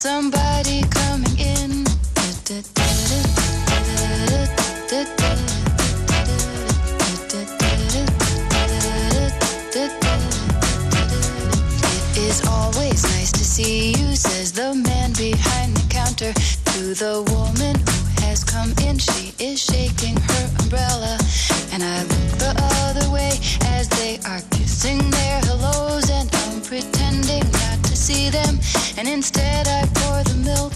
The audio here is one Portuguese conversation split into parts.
Somebody coming in. It is always nice to see you, says the man behind the counter to the woman who has come in. She is shaking her umbrella, and I look the other way as they are kissing their hellos, and I'm pretending not to see them, and instead I pour the milk.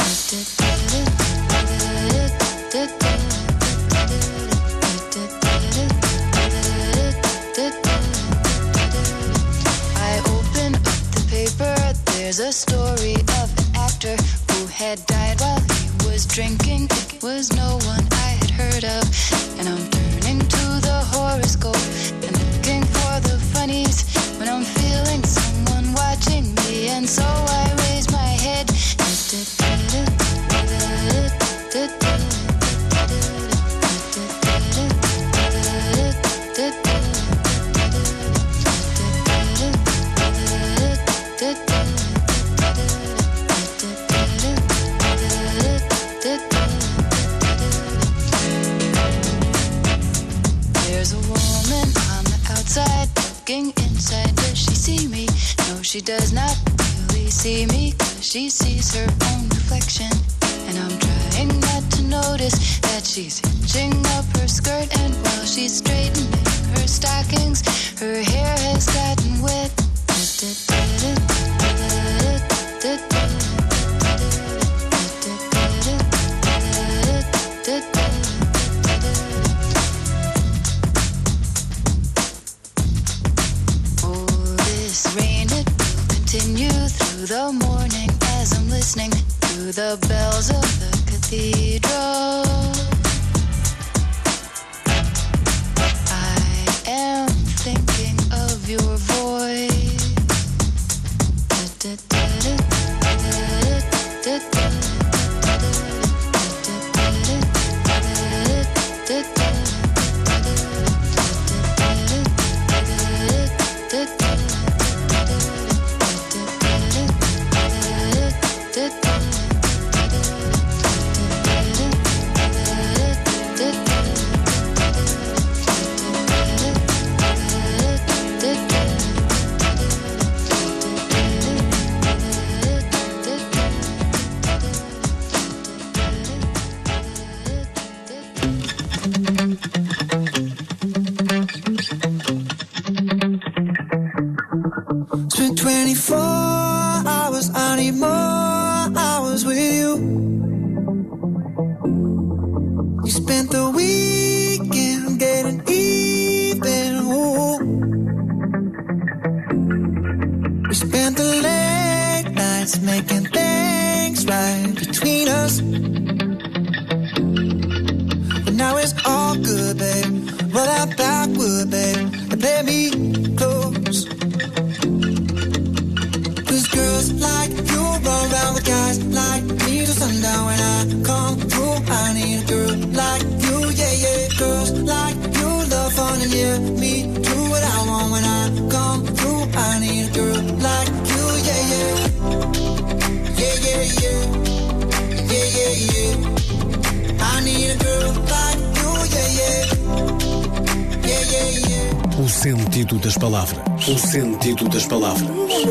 I open up the paper, there's a story of an actor who had died while he was drinking. It was no one I had heard of, and I'm turning to the horoscope and looking for the funnies when I'm feeling someone watching me, and so I raise my head. There's a woman on the outside looking inside. Does she see me? No, she does not really see me, 'cause she sees her own reflection, and I'm trying not to notice that she's hitching up her skirt, and while she's straightening her stockings, her hair has gotten wet. Oh, this rain, it will continue through the morning as I'm listening to the bells of the cathedral. I am thinking of your voice. Spent 24 hours, I need more hours with you. You spent the weekend getting even, ooh. We spent the late nights making things right between us. But now it's all good, babe. Roll that backward, babe, and play me close. Girls like you run around with guys like me till sundown. When I come through, I need a girl like you, yeah, yeah. Girls like you love fun and yeah, me do what I want. When I come through, I need a girl like you, yeah, yeah. Yeah, yeah, yeah. Yeah, yeah, yeah. I need a girl like you, yeah, yeah. Yeah, yeah, yeah. O sentido das palavras. O sentido das palavras.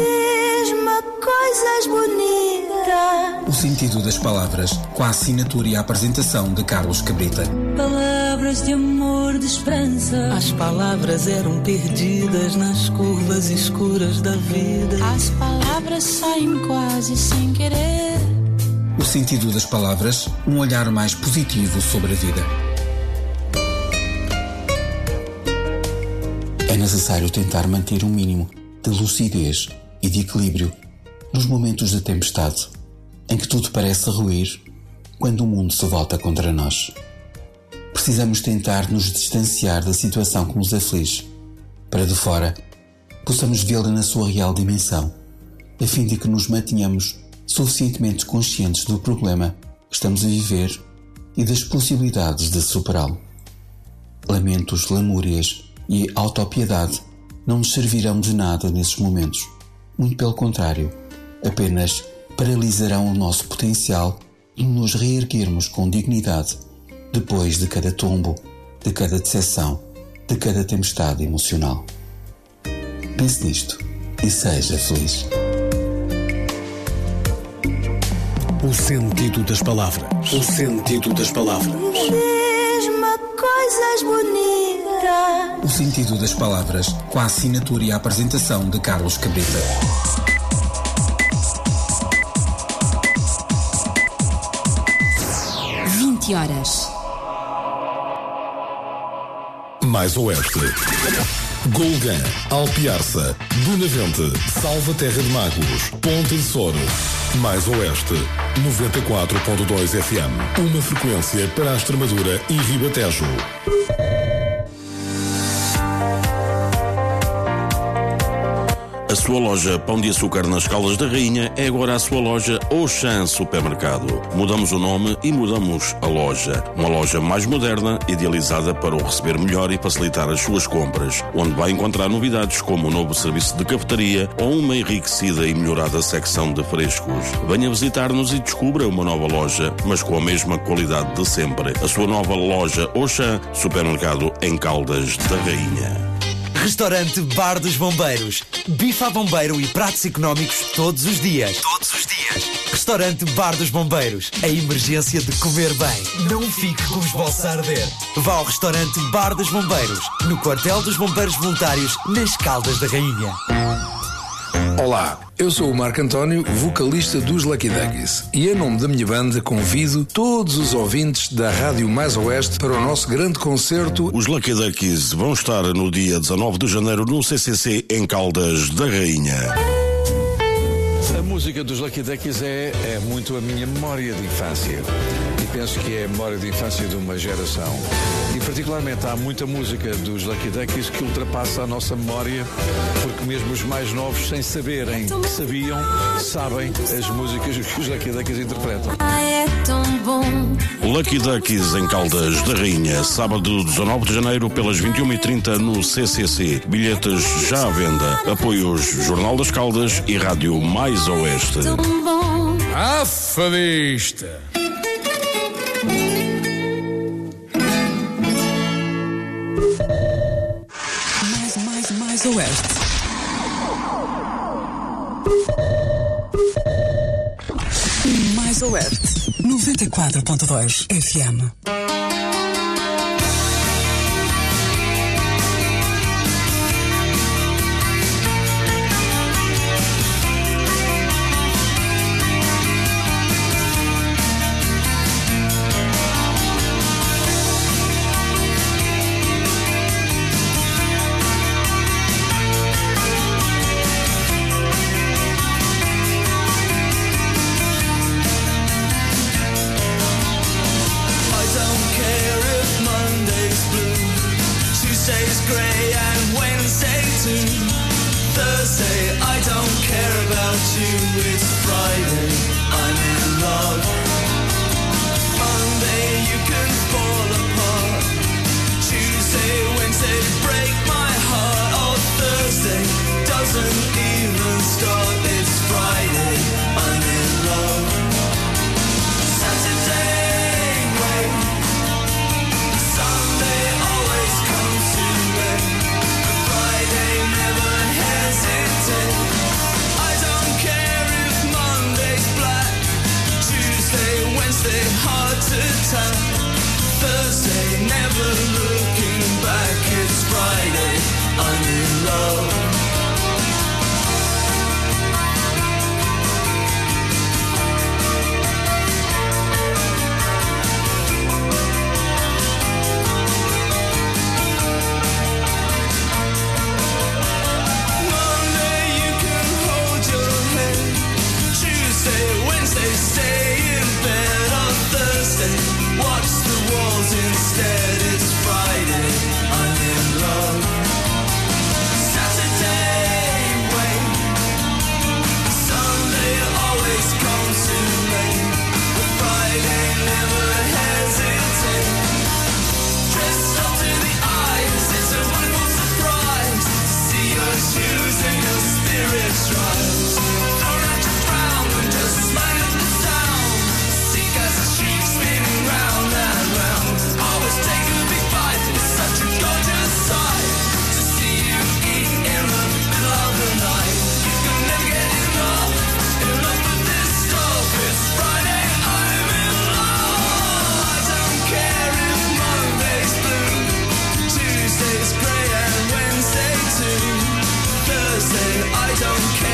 Coisas bonitas. O sentido das palavras, com a assinatura e a apresentação de Carlos Cabrita. Palavras de amor, de esperança. As palavras eram perdidas nas curvas escuras da vida. As palavras saem quase sem querer. O sentido das palavras, um olhar mais positivo sobre a vida. É necessário tentar manter um mínimo de lucidez e de equilíbrio nos momentos de tempestade, em que tudo parece ruir quando o mundo se volta contra nós. Precisamos tentar nos distanciar da situação que nos aflige, para de fora possamos vê-la na sua real dimensão, a fim de que nos mantenhamos suficientemente conscientes do problema que estamos a viver e das possibilidades de superá-lo. Lamentos, lamúrias e autopiedade não nos servirão de nada nesses momentos, muito pelo contrário, apenas paralisarão o nosso potencial de nos reerguermos com dignidade depois de cada tombo, de cada decepção, de cada tempestade emocional. Pense nisto e seja feliz. O sentido das palavras. O sentido das palavras. Diz-me coisas bonitas. O sentido das palavras, com a assinatura e a apresentação de Carlos Cabrita. horas. Mais Oeste. Golgã, Alpiarça, Bonavente, Salvaterra de Magos, Ponte de Soro. Mais Oeste, 94.2 FM. Uma frequência para a Extremadura e Ribatejo. A sua loja Pão de Açúcar nas Caldas da Rainha é agora a sua loja Auchan Supermercado. Mudamos o nome e mudamos a loja. Uma loja mais moderna, idealizada para o receber melhor e facilitar as suas compras, onde vai encontrar novidades como um novo serviço de cafetaria ou uma enriquecida e melhorada secção de frescos. Venha visitar-nos e descubra uma nova loja, mas com a mesma qualidade de sempre. A sua nova loja Auchan Supermercado em Caldas da Rainha. Restaurante Bar dos Bombeiros. Bife a bombeiro e pratos económicos todos os dias. Todos os dias. Restaurante Bar dos Bombeiros. A emergência de comer bem. Não fique com os bolsos a arder. Vá ao restaurante Bar dos Bombeiros, no quartel dos Bombeiros Voluntários, nas Caldas da Rainha. Olá, eu sou o Marco António, vocalista dos Lucky Duckies, e em nome da minha banda convido todos os ouvintes da Rádio Mais Oeste para o nosso grande concerto. Os Lucky Duckies vão estar no dia 19 de janeiro no CCC em Caldas da Rainha. A música dos Lucky Duckies é muito a minha memória de infância. E penso que é a memória de infância de uma geração. E particularmente há muita música dos Lucky Duckies que ultrapassa a nossa memória, porque mesmo os mais novos, sem saberem que sabiam, sabem as músicas que os Lucky Duckies interpretam. É tão bom. Lucky Duckies em Caldas da Rainha, sábado 19 de janeiro pelas 21h30 no CCC. Bilhetes já à venda. Apoios Jornal das Caldas e Rádio Mais Oeste. Afadista. Mais Oeste. Mais Oeste. 94.2 FM. Wednesday, stay